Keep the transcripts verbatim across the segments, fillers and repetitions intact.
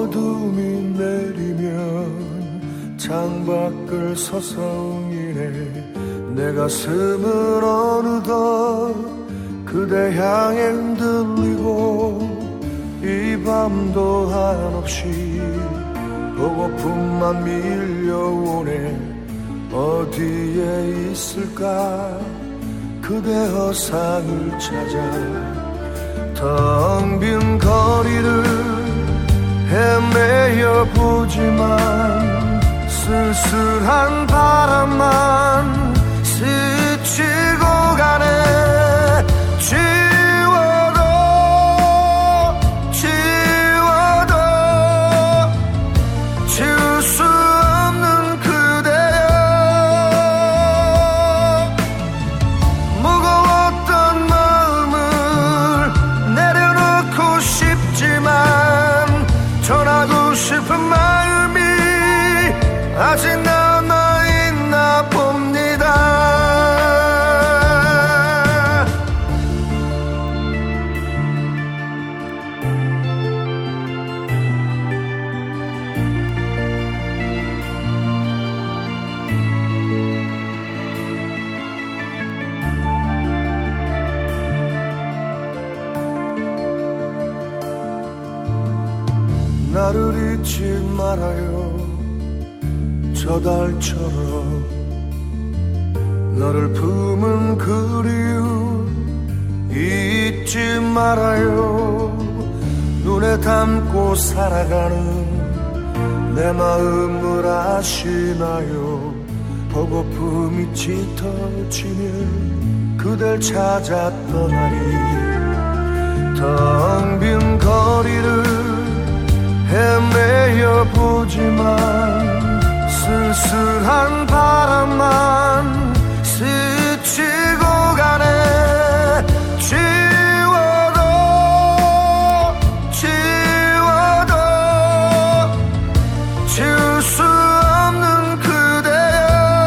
어둠이 내리면 창밖을 서성이네. 내 가슴은 어느덧 그대 향해 흔들리고 이 밤도 한없이 보고픔만 밀려오네. 어디에 있을까 그대 허상을 찾아. 텅 빈 거리를 헤매어 보지만 쓸쓸한 바람만 스치고 가네. 지워도 지워도 지울 수 없는 그대여. 무거웠던 마음을 내려놓고 싶지만 전하고 싶은 마음이 아직 남아있나 봅니다. 나를 잊지 말아요. 저 달처럼 너를 품은 그리움 잊지 말아요. 눈에 담고 살아가는 내 마음을 아시나요. 보고픔이 짙어지면 그댈 찾아 떠나리. 텅 빈 거리를 헤매어 보지만 쓸쓸한 바람만 스치고 가네. 지워도 지워도 지울 수 없는 그대여.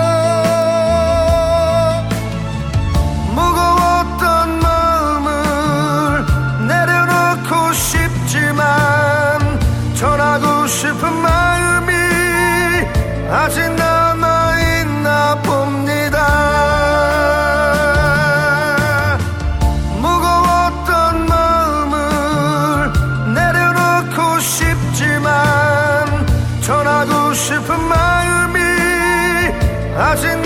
무거웠던 마음을 내려놓고 싶지만 전하고 싶은 마음이 아직 남아있나 봅니다. 무거웠던 마음을 내려놓고 싶지만 전하고 싶은 마음이 아직